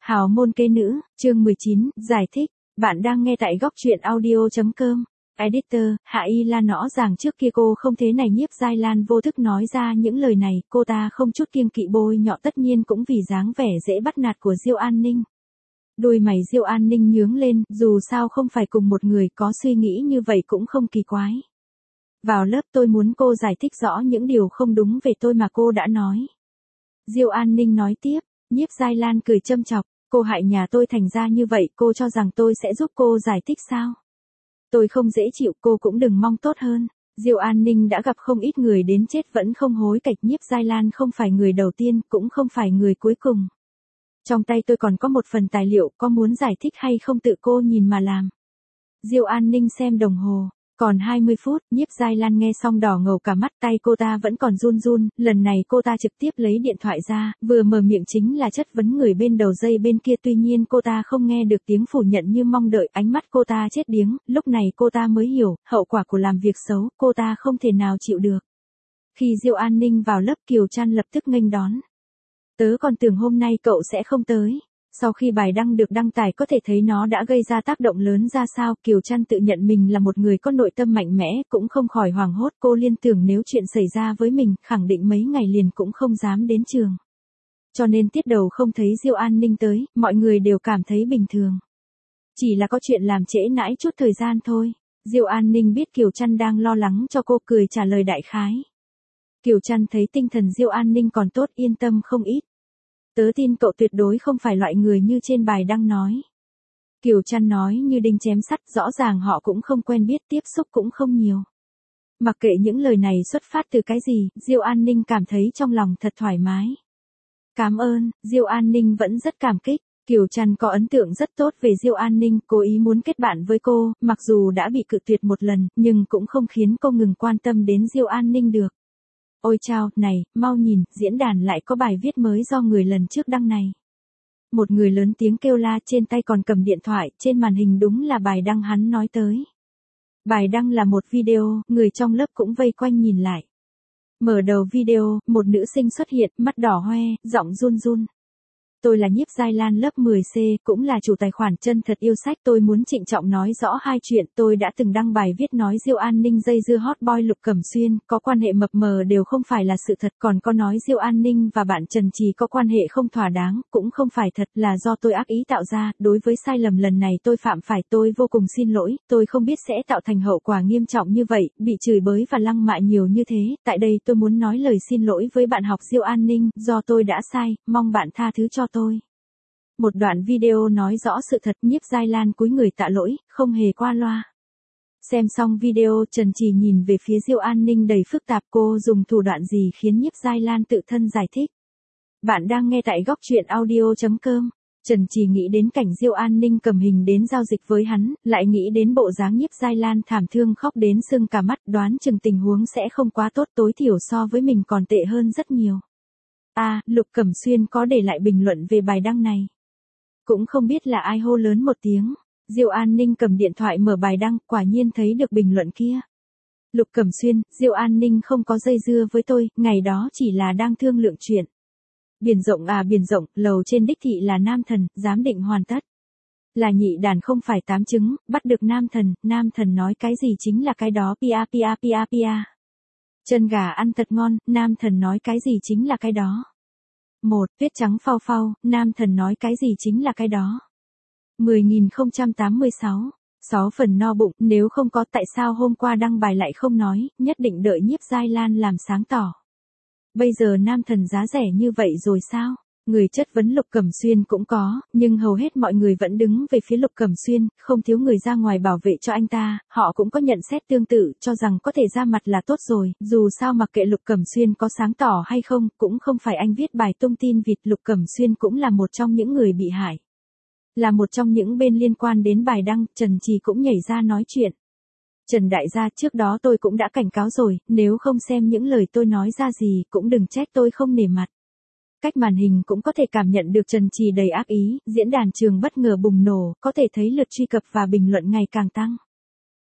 Hào môn kế nữ, chương 19, giải thích. Bạn đang nghe tại góc truyện audio.com. Editor, Hạ Y Lan rõ ràng trước kia cô không thế này. Nhiếp Giai Lan vô thức nói ra những lời này, cô ta không chút kiêng kỵ bôi nhọ, tất nhiên cũng vì dáng vẻ dễ bắt nạt của Diêu An Ninh. Đôi mày Diêu An Ninh nhướng lên, dù sao không phải cùng một người, có suy nghĩ như vậy cũng không kỳ quái. Vào lớp tôi muốn cô giải thích rõ những điều không đúng về tôi mà cô đã nói. Diêu An Ninh nói tiếp. Nhiếp Giai Lan cười châm chọc, cô hại nhà tôi thành ra như vậy, cô cho rằng tôi sẽ giúp cô giải thích sao? Tôi không dễ chịu, cô cũng đừng mong tốt hơn. Diêu An Ninh đã gặp không ít người đến chết vẫn không hối cải, Nhiếp Giai Lan không phải người đầu tiên, cũng không phải người cuối cùng. Trong tay tôi còn có một phần tài liệu, có muốn giải thích hay không tự cô nhìn mà làm. Diêu An Ninh xem đồng hồ. Còn 20 phút, Nhiếp Giai Lan nghe xong đỏ ngầu cả mắt, tay cô ta vẫn còn run run, lần này cô ta trực tiếp lấy điện thoại ra, vừa mở miệng chính là chất vấn người bên đầu dây bên kia, tuy nhiên cô ta không nghe được tiếng phủ nhận như mong đợi, ánh mắt cô ta chết điếng, lúc này cô ta mới hiểu, hậu quả của làm việc xấu, cô ta không thể nào chịu được. Khi Diêu An Ninh vào lớp, Kiều Trăn lập tức nghênh đón. Tớ còn tưởng hôm nay cậu sẽ không tới. Sau khi bài đăng được đăng tải có thể thấy nó đã gây ra tác động lớn ra sao, Kiều Trăn tự nhận mình là một người có nội tâm mạnh mẽ, cũng không khỏi hoảng hốt, cô liên tưởng nếu chuyện xảy ra với mình, khẳng định mấy ngày liền cũng không dám đến trường. Cho nên tiết đầu không thấy Diêu An Ninh tới, mọi người đều cảm thấy bình thường. Chỉ là có chuyện làm trễ nãi chút thời gian thôi. Diêu An Ninh biết Kiều Trăn đang lo lắng cho cô, cười trả lời đại khái. Kiều Trăn thấy tinh thần Diêu An Ninh còn tốt, yên tâm không ít. Tớ tin cậu tuyệt đối không phải loại người như trên bài đăng nói. Kiều Trăn nói như đinh chém sắt, rõ ràng họ cũng không quen biết, tiếp xúc cũng không nhiều. Mặc kệ những lời này xuất phát từ cái gì, Diêu An Ninh cảm thấy trong lòng thật thoải mái. Cảm ơn, Diêu An Ninh vẫn rất cảm kích. Kiều Trăn có ấn tượng rất tốt về Diêu An Ninh, cố ý muốn kết bạn với cô, mặc dù đã bị cự tuyệt một lần, nhưng cũng không khiến cô ngừng quan tâm đến Diêu An Ninh được. Ôi chao, này, mau nhìn, diễn đàn lại có bài viết mới do người lần trước đăng này. Một người lớn tiếng kêu la, trên tay còn cầm điện thoại, trên màn hình đúng là bài đăng hắn nói tới. Bài đăng là một video, người trong lớp cũng vây quanh nhìn lại. Mở đầu video, một nữ sinh xuất hiện, mắt đỏ hoe, giọng run run. Tôi là Nhiếp Giai Lan lớp 10C, cũng là chủ tài khoản Chân Thật Yêu Sách. Tôi muốn trịnh trọng nói rõ hai chuyện. Tôi đã từng đăng bài viết nói Diêu An Ninh dây dưa hot boy Lục Cẩm Xuyên, có quan hệ mập mờ đều không phải là sự thật. Còn có nói Diêu An Ninh và bạn Trần Trì có quan hệ không thỏa đáng, cũng không phải thật, là do tôi ác ý tạo ra. Đối với sai lầm lần này tôi phạm phải, tôi vô cùng xin lỗi. Tôi không biết sẽ tạo thành hậu quả nghiêm trọng như vậy, bị chửi bới và lăng mạ nhiều như thế. Tại đây tôi muốn nói lời xin lỗi với bạn học Diêu An Ninh, do tôi đã sai, mong bạn tha thứ cho tôi. Một đoạn video nói rõ sự thật, Nhiếp Giai Lan cúi người tạ lỗi, không hề qua loa. Xem xong video, Trần Trì nhìn về phía Diêu An Ninh đầy phức tạp, cô dùng thủ đoạn gì khiến Nhiếp Giai Lan tự thân giải thích. Bạn đang nghe tại góc truyện audio.com. Trần Trì nghĩ đến cảnh Diêu An Ninh cầm hình đến giao dịch với hắn, lại nghĩ đến bộ dáng Nhiếp Giai Lan thảm thương khóc đến sưng cả mắt, đoán chừng tình huống sẽ không quá tốt, tối thiểu so với mình còn tệ hơn rất nhiều. Lục Cẩm Xuyên có để lại bình luận về bài đăng này. Cũng không biết là ai hô lớn một tiếng. Diêu An Ninh cầm điện thoại mở bài đăng, quả nhiên thấy được bình luận kia. Lục Cẩm Xuyên, Diêu An Ninh không có dây dưa với tôi, ngày đó chỉ là đang thương lượng chuyện. Biển rộng, lầu trên đích thị là nam thần, giám định hoàn tất. Là nhị đàn không phải tám trứng, bắt được nam thần nói cái gì chính là cái đó, pia. Chân gà ăn thật ngon, nam thần nói cái gì chính là cái đó. Tuyết trắng phao phao, nam thần nói cái gì chính là cái đó. 10.086. 6 phần no bụng, nếu không có tại sao hôm qua đăng bài lại không nói, nhất định đợi Nhiếp Giai Lan làm sáng tỏ. Bây giờ nam thần giá rẻ như vậy rồi sao? Người chất vấn Lục Cẩm Xuyên cũng có, nhưng hầu hết mọi người vẫn đứng về phía Lục Cẩm Xuyên, không thiếu người ra ngoài bảo vệ cho anh ta, họ cũng có nhận xét tương tự, cho rằng có thể ra mặt là tốt rồi, dù sao mặc kệ Lục Cẩm Xuyên có sáng tỏ hay không, cũng không phải anh viết bài tung tin vịt, Lục Cẩm Xuyên cũng là một trong những người bị hại. Là một trong những bên liên quan đến bài đăng, Trần Trì cũng nhảy ra nói chuyện. Trần đại gia, trước đó tôi cũng đã cảnh cáo rồi, nếu không xem những lời tôi nói ra gì, cũng đừng trách tôi không nể mặt. Cách màn hình cũng có thể cảm nhận được Trần Trì đầy ác ý, diễn đàn trường bất ngờ bùng nổ, có thể thấy lượt truy cập và bình luận ngày càng tăng.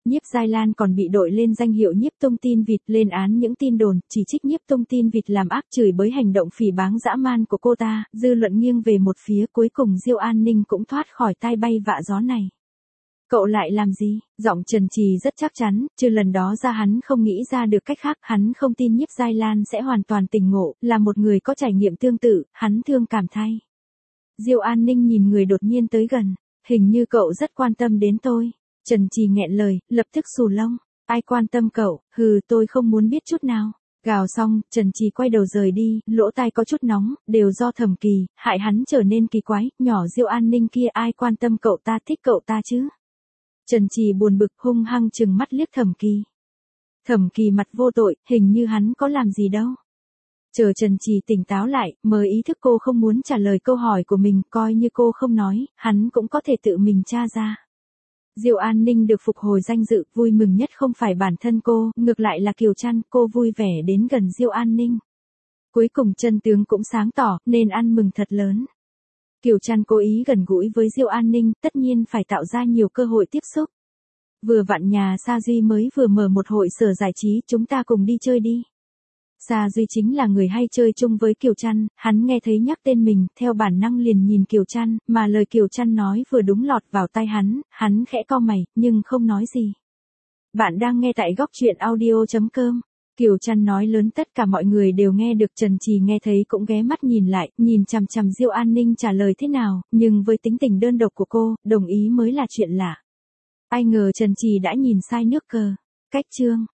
Nhiếp Giai Lan còn bị đội lên danh hiệu nhiếp tung tin vịt, lên án những tin đồn, chỉ trích nhiếp tung tin vịt làm ác, chửi bới hành động phỉ báng dã man của cô ta, dư luận nghiêng về một phía, cuối cùng Diêu An Ninh cũng thoát khỏi tai bay vạ gió này. Cậu lại làm gì? Giọng Trần Trì rất chắc chắn, trừ lần đó ra hắn không nghĩ ra được cách khác, hắn không tin Nhiếp Giai Lan sẽ hoàn toàn tỉnh ngộ, là một người có trải nghiệm tương tự, hắn thương cảm thay. Diêu An Ninh nhìn người đột nhiên tới gần, hình như cậu rất quan tâm đến tôi. Trần Trì nghẹn lời, lập tức xù lông, ai quan tâm cậu, tôi không muốn biết chút nào. Gào xong, Trần Trì quay đầu rời đi, lỗ tai có chút nóng, đều do Thẩm Kỳ, hại hắn trở nên kỳ quái, nhỏ Diêu An Ninh kia ai quan tâm cậu ta, thích cậu ta chứ. Trần Trì buồn bực hung hăng trừng mắt liếc Thẩm Kỳ. Thẩm Kỳ mặt vô tội, hình như hắn có làm gì đâu. Chờ Trần Trì tỉnh táo lại, mới ý thức cô không muốn trả lời câu hỏi của mình, coi như cô không nói, hắn cũng có thể tự mình tra ra. Diêu An Ninh được phục hồi danh dự, vui mừng nhất không phải bản thân cô, ngược lại là Kiều Trăn, cô vui vẻ đến gần Diêu An Ninh. Cuối cùng chân tướng cũng sáng tỏ, nên ăn mừng thật lớn. Kiều Trăn cố ý gần gũi với Diêu An Ninh, tất nhiên phải tạo ra nhiều cơ hội tiếp xúc. Vừa vặn nhà Sa Duy mới vừa mở một hội sở giải trí, chúng ta cùng đi chơi đi. Sa Duy chính là người hay chơi chung với Kiều Trăn, hắn nghe thấy nhắc tên mình, theo bản năng liền nhìn Kiều Trăn, mà lời Kiều Trăn nói vừa đúng lọt vào tai hắn khẽ cau mày, nhưng không nói gì. Bạn đang nghe tại góc truyện audio.com. Kiều Trăn nói lớn tất cả mọi người đều nghe được, Trần Trì nghe thấy cũng ghé mắt nhìn lại, nhìn chằm chằm Diêu An Ninh trả lời thế nào, nhưng với tính tình đơn độc của cô, đồng ý mới là chuyện lạ. Ai ngờ Trần Trì đã nhìn sai nước cờ. Cách chương